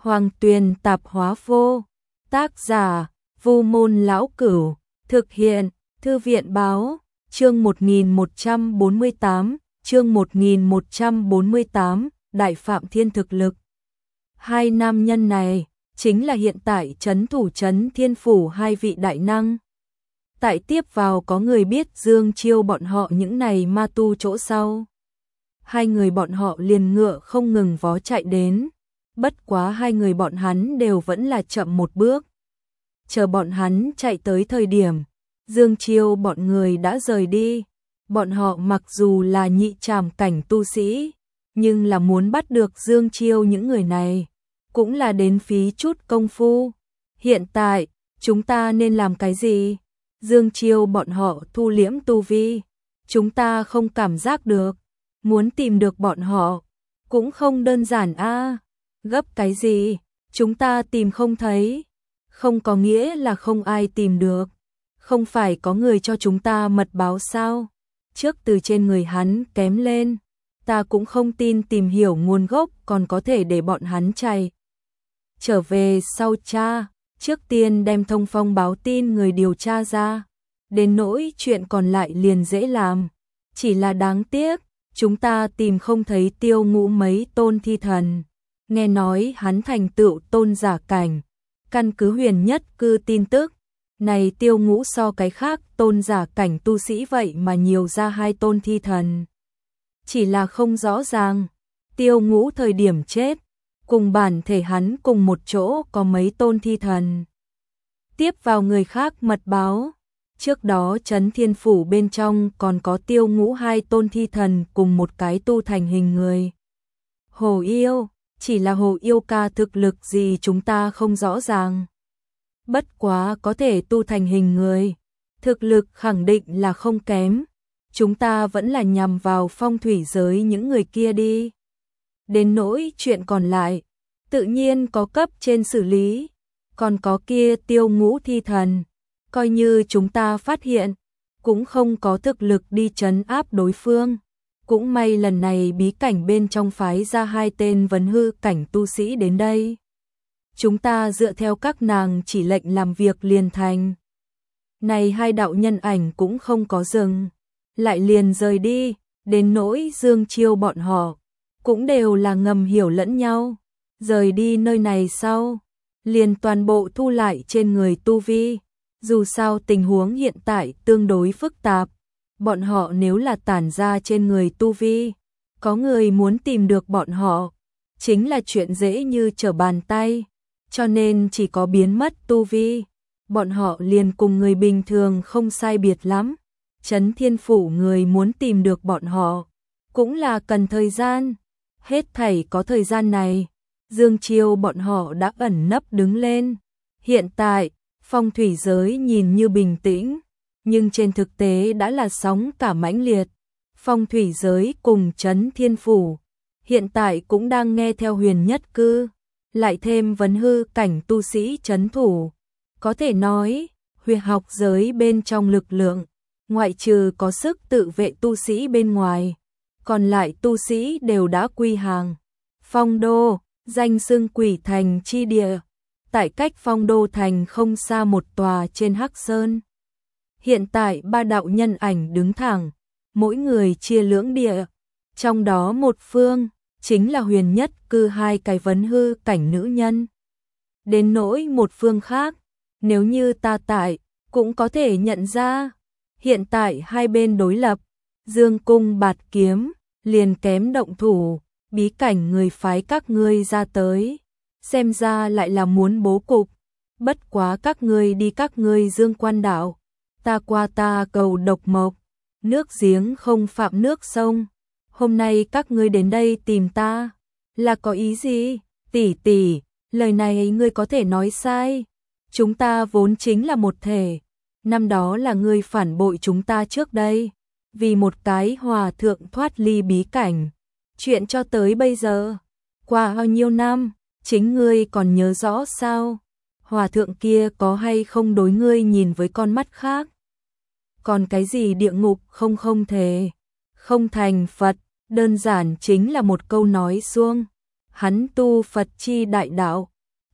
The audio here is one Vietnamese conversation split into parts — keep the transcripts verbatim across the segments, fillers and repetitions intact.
Hoàng Tuyền Tạp Hóa Vô. Tác giả: Vu Môn Lão Cửu. Thực hiện: Thư viện Báo. Chương một nghìn một trăm bốn mươi tám, chương một nghìn một trăm bốn mươi tám, Đại Phạm Thiên thực lực. Hai nam nhân này chính là hiện tại trấn thủ trấn Thiên Phủ hai vị đại năng. Tại tiếp vào có người biết Dương Chiêu bọn họ những này ma tu chỗ sau. Hai người bọn họ liền ngựa không ngừng vó chạy đến. Bất quá hai người bọn hắn đều vẫn là chậm một bước. Chờ bọn hắn chạy tới thời điểm, Dương Chiêu bọn người đã rời đi. Bọn họ mặc dù là nhị trảm cảnh tu sĩ, nhưng là muốn bắt được Dương Chiêu những người này, cũng là đến phí chút công phu. Hiện tại, chúng ta nên làm cái gì? Dương Chiêu bọn họ thu liễm tu vi, chúng ta không cảm giác được. Muốn tìm được bọn họ, cũng không đơn giản a. Gấp cái gì? Chúng ta tìm không thấy. Không có nghĩa là không ai tìm được. Không phải có người cho chúng ta mật báo sao? Trước từ trên người hắn kém lên, ta cũng không tin tìm hiểu nguồn gốc còn có thể để bọn hắn chạy. Trở về sau cha, trước tiên đem thông phong báo tin người điều tra ra. Đến nỗi chuyện còn lại liền dễ làm. Chỉ là đáng tiếc, chúng ta tìm không thấy Tiêu Ngũ mấy tôn thi thần. Nghe nói hắn thành tựu tôn giả cảnh. Căn cứ huyền nhất cư tin tức, này Tiêu Ngũ so cái khác tôn giả cảnh tu sĩ vậy mà nhiều ra hai tôn thi thần. Chỉ là không rõ ràng, Tiêu Ngũ thời điểm chết, cùng bản thể hắn cùng một chỗ có mấy tôn thi thần. Tiếp vào người khác mật báo, trước đó trấn Thiên Phủ bên trong còn có Tiêu Ngũ hai tôn thi thần cùng một cái tu thành hình người. Hồ Yêu, chỉ là Hồ Yêu ca thực lực gì chúng ta không rõ ràng. Bất quá có thể tu thành hình người, thực lực khẳng định là không kém. Chúng ta vẫn là nhằm vào phong thủy giới những người kia đi. Đến nỗi chuyện còn lại, tự nhiên có cấp trên xử lý. Còn có kia Tiêu Ngũ thi thần, coi như chúng ta phát hiện, cũng không có thực lực đi trấn áp đối phương. Cũng may lần này bí cảnh bên trong phái ra hai tên vấn hư cảnh tu sĩ đến đây. Chúng ta dựa theo các nàng chỉ lệnh làm việc liền thành. Này hai đạo nhân ảnh cũng không có dừng, lại liền rời đi. Đến nỗi Dương Chiêu bọn họ, cũng đều là ngầm hiểu lẫn nhau. Rời đi nơi này sau, liền toàn bộ thu lại trên người tu vi. Dù sao tình huống hiện tại tương đối phức tạp, bọn họ nếu là tản ra trên người tu vi, có người muốn tìm được bọn họ, chính là chuyện dễ như trở bàn tay. Cho nên chỉ có biến mất tu vi, bọn họ liền cùng người bình thường không sai biệt lắm. Trấn Thiên Phủ người muốn tìm được bọn họ, cũng là cần thời gian. Hết thảy có thời gian này, Dương Chiêu bọn họ đã ẩn nấp đứng lên. Hiện tại, phong thủy giới nhìn như bình tĩnh, nhưng trên thực tế đã là sóng cả mãnh liệt. Phong thủy giới cùng Trấn Thiên Phủ hiện tại cũng đang nghe theo huyền nhất cư, lại thêm vấn hư cảnh tu sĩ trấn thủ. Có thể nói, huyền học giới bên trong lực lượng, ngoại trừ có sức tự vệ tu sĩ bên ngoài, còn lại tu sĩ đều đã quy hàng. Phong Đô, danh xưng quỷ thành chi địa, tại cách Phong Đô thành không xa một tòa trên Hắc Sơn. Hiện tại ba đạo nhân ảnh đứng thẳng, mỗi người chia lưỡng địa, trong đó một phương chính là huyền nhất cư hai cái vấn hư cảnh nữ nhân. Đến nỗi một phương khác, nếu như ta tại, cũng có thể nhận ra. Hiện tại hai bên đối lập, Dương cung bạt kiếm, liền kém động thủ, bí cảnh người phái các ngươi ra tới. Xem ra lại là muốn bố cục, bất quá các ngươi đi các ngươi Dương Quan đảo, ta qua ta cầu độc mộc, nước giếng không phạm nước sông. Hôm nay các ngươi đến đây tìm ta, là có ý gì? Tỷ tỷ, lời này ngươi có thể nói sai. Chúng ta vốn chính là một thể. Năm đó là ngươi phản bội chúng ta trước đây, vì một cái hòa thượng thoát ly bí cảnh. Chuyện cho tới bây giờ, qua bao nhiêu năm, chính ngươi còn nhớ rõ sao? Hòa thượng kia có hay không đối ngươi nhìn với con mắt khác? Còn cái gì địa ngục không không thể, không thành Phật, đơn giản chính là một câu nói suông. Hắn tu Phật chi đại đạo,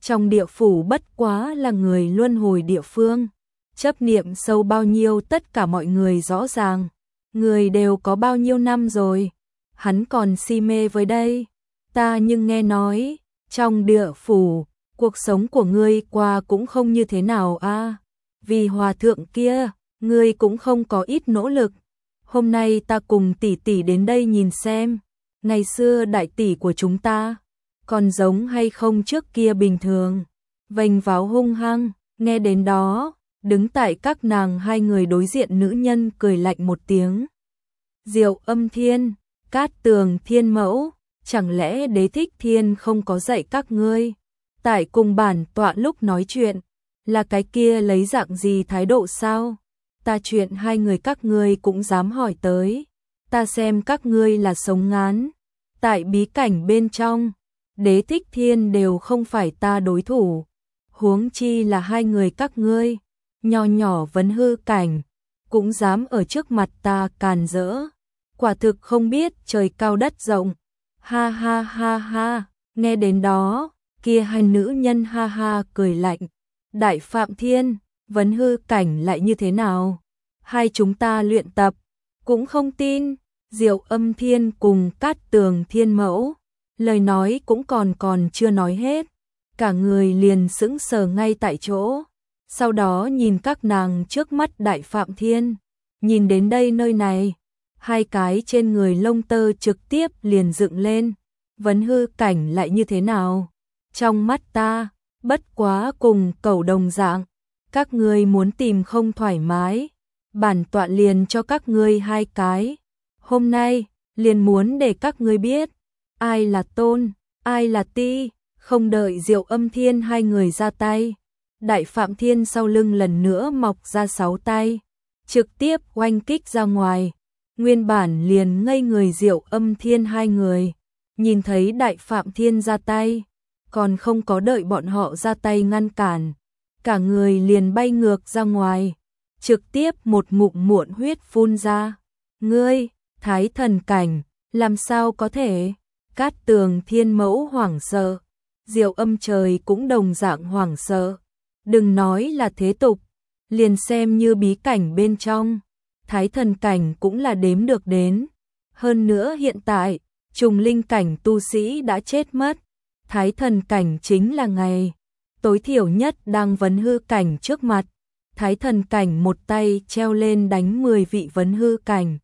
trong địa phủ bất quá là người luân hồi địa phương. Chấp niệm sâu bao nhiêu tất cả mọi người rõ ràng. Người đều có bao nhiêu năm rồi, hắn còn si mê với đây. Ta nhưng nghe nói, trong địa phủ, cuộc sống của ngươi qua cũng không như thế nào a. À, vì hòa thượng kia, ngươi cũng không có ít nỗ lực. Hôm nay ta cùng tỷ tỷ đến đây nhìn xem, ngày xưa đại tỷ của chúng ta, còn giống hay không trước kia bình thường. Vênh váo hung hăng, nghe đến đó, đứng tại các nàng hai người đối diện nữ nhân cười lạnh một tiếng. Diệu Âm Thiên, Cát Tường Thiên Mẫu, chẳng lẽ Đế Thích Thiên không có dạy các ngươi? Tại cùng bản tọa lúc nói chuyện, là cái kia lấy dạng gì thái độ sao? Ta chuyện hai người các ngươi cũng dám hỏi tới. Ta xem các ngươi là sống ngán. Tại bí cảnh bên trong, Đế Thích Thiên đều không phải ta đối thủ. Huống chi là hai người các ngươi, nho nhỏ vấn hư cảnh, cũng dám ở trước mặt ta càn rỡ. Quả thực không biết trời cao đất rộng. Ha ha ha ha, nghe đến đó, kia hai nữ nhân ha ha cười lạnh. Đại Phạm Thiên, vấn hư cảnh lại như thế nào? Hai chúng ta luyện tập, cũng không tin. Diệu Âm Thiên cùng Cát Tường Thiên Mẫu, lời nói cũng còn còn chưa nói hết. Cả người liền sững sờ ngay tại chỗ. Sau đó nhìn các nàng trước mắt Đại Phạm Thiên. Nhìn đến đây nơi này, hai cái trên người lông tơ trực tiếp liền dựng lên. Vấn hư cảnh lại như thế nào? Trong mắt ta, bất quá cùng cẩu đồng dạng. Các ngươi muốn tìm không thoải mái, bản tọa liền cho các ngươi hai cái. Hôm nay, liền muốn để các ngươi biết, ai là tôn, ai là ti. Không đợi Diệu Âm Thiên hai người ra tay, Đại Phạm Thiên sau lưng lần nữa mọc ra sáu tay, trực tiếp oanh kích ra ngoài. Nguyên bản liền ngây người Diệu Âm Thiên hai người, nhìn thấy Đại Phạm Thiên ra tay, còn không có đợi bọn họ ra tay ngăn cản, cả người liền bay ngược ra ngoài, trực tiếp một ngụm muộn huyết phun ra. Ngươi, Thái Thần cảnh, làm sao có thể? Cát Tường Thiên Mẫu hoảng sợ, Diệu Âm Trời cũng đồng dạng hoảng sợ. Đừng nói là thế tục, liền xem như bí cảnh bên trong, Thái Thần cảnh cũng là đếm được đến. Hơn nữa hiện tại, trùng linh cảnh tu sĩ đã chết mất, Thái Thần cảnh chính là ngày tối thiểu nhất đang vấn hư cảnh trước mặt. Thái Thần cảnh một tay treo lên đánh mười vị vấn hư cảnh,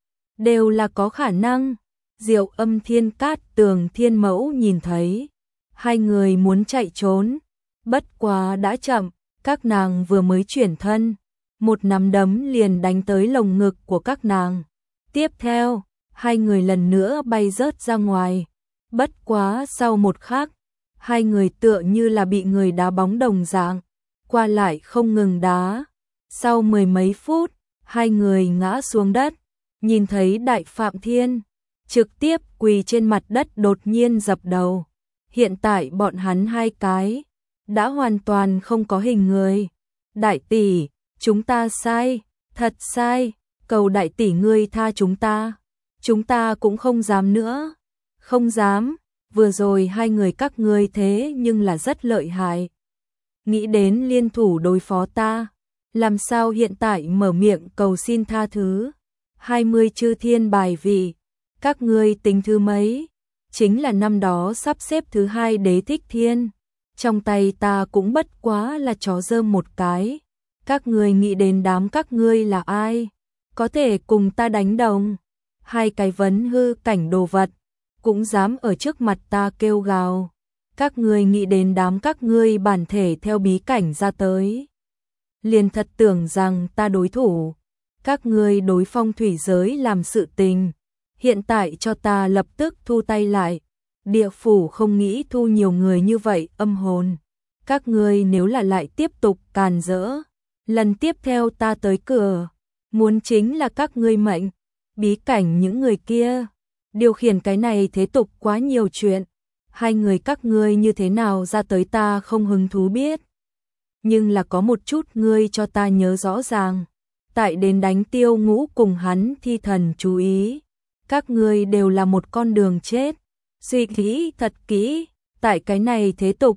đều là có khả năng. Diệu Âm Thiên Cát Tường Thiên Mẫu nhìn thấy hai người muốn chạy trốn, bất quá đã chậm. Các nàng vừa mới chuyển thân, một nắm đấm liền đánh tới lồng ngực của các nàng. Tiếp theo, hai người lần nữa bay rớt ra ngoài. Bất quá sau một khắc, hai người tựa như là bị người đá bóng đồng dạng, qua lại không ngừng đá. Sau mười mấy phút, hai người ngã xuống đất, nhìn thấy Đại Phạm Thiên trực tiếp quỳ trên mặt đất đột nhiên dập đầu. Hiện tại bọn hắn hai cái đã hoàn toàn không có hình người. Đại tỷ, chúng ta sai, thật sai, cầu đại tỷ ngươi tha chúng ta. Chúng ta cũng không dám nữa. Không dám, vừa rồi hai người các ngươi thế nhưng là rất lợi hại. Nghĩ đến liên thủ đối phó ta, làm sao hiện tại mở miệng cầu xin tha thứ. Hai mươi chư thiên bài vị, các ngươi tính thứ mấy? Chính là năm đó sắp xếp thứ hai Đế Thích Thiên. Trong tay ta cũng bất quá là chó rơm một cái. Các ngươi nghĩ đến đám các ngươi là ai? Có thể cùng ta đánh đồng? Hai cái vấn hư cảnh đồ vật, cũng dám ở trước mặt ta kêu gào. Các ngươi nghĩ đến đám các ngươi bản thể theo bí cảnh ra tới, liền thật tưởng rằng ta đối thủ. Các ngươi đối phong thủy giới làm sự tình, hiện tại cho ta lập tức thu tay lại. Địa phủ không nghĩ thu nhiều người như vậy âm hồn. Các ngươi nếu là lại tiếp tục càn rỡ, lần tiếp theo ta tới cửa, muốn chính là các ngươi mệnh. Bí cảnh những người kia, điều khiển cái này thế tục quá nhiều chuyện. Hai người các ngươi như thế nào ra tới ta không hứng thú biết. Nhưng là có một chút ngươi cho ta nhớ rõ ràng. Tại đến đánh Tiêu Ngũ cùng hắn thi thần chú ý. Các ngươi đều là một con đường chết. Suy nghĩ thật kỹ, tại cái này thế tục,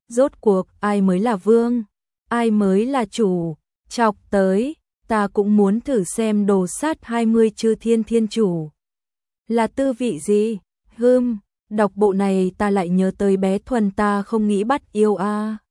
Rốt cuộc ai mới là vương, ai mới là chủ, chọc tới, ta cũng muốn thử xem đồ sát hai mươi chư thiên thiên chủ. Là tư vị gì? Hưm, đọc bộ này ta lại nhớ tới bé Thuần ta không nghĩ bắt yêu a.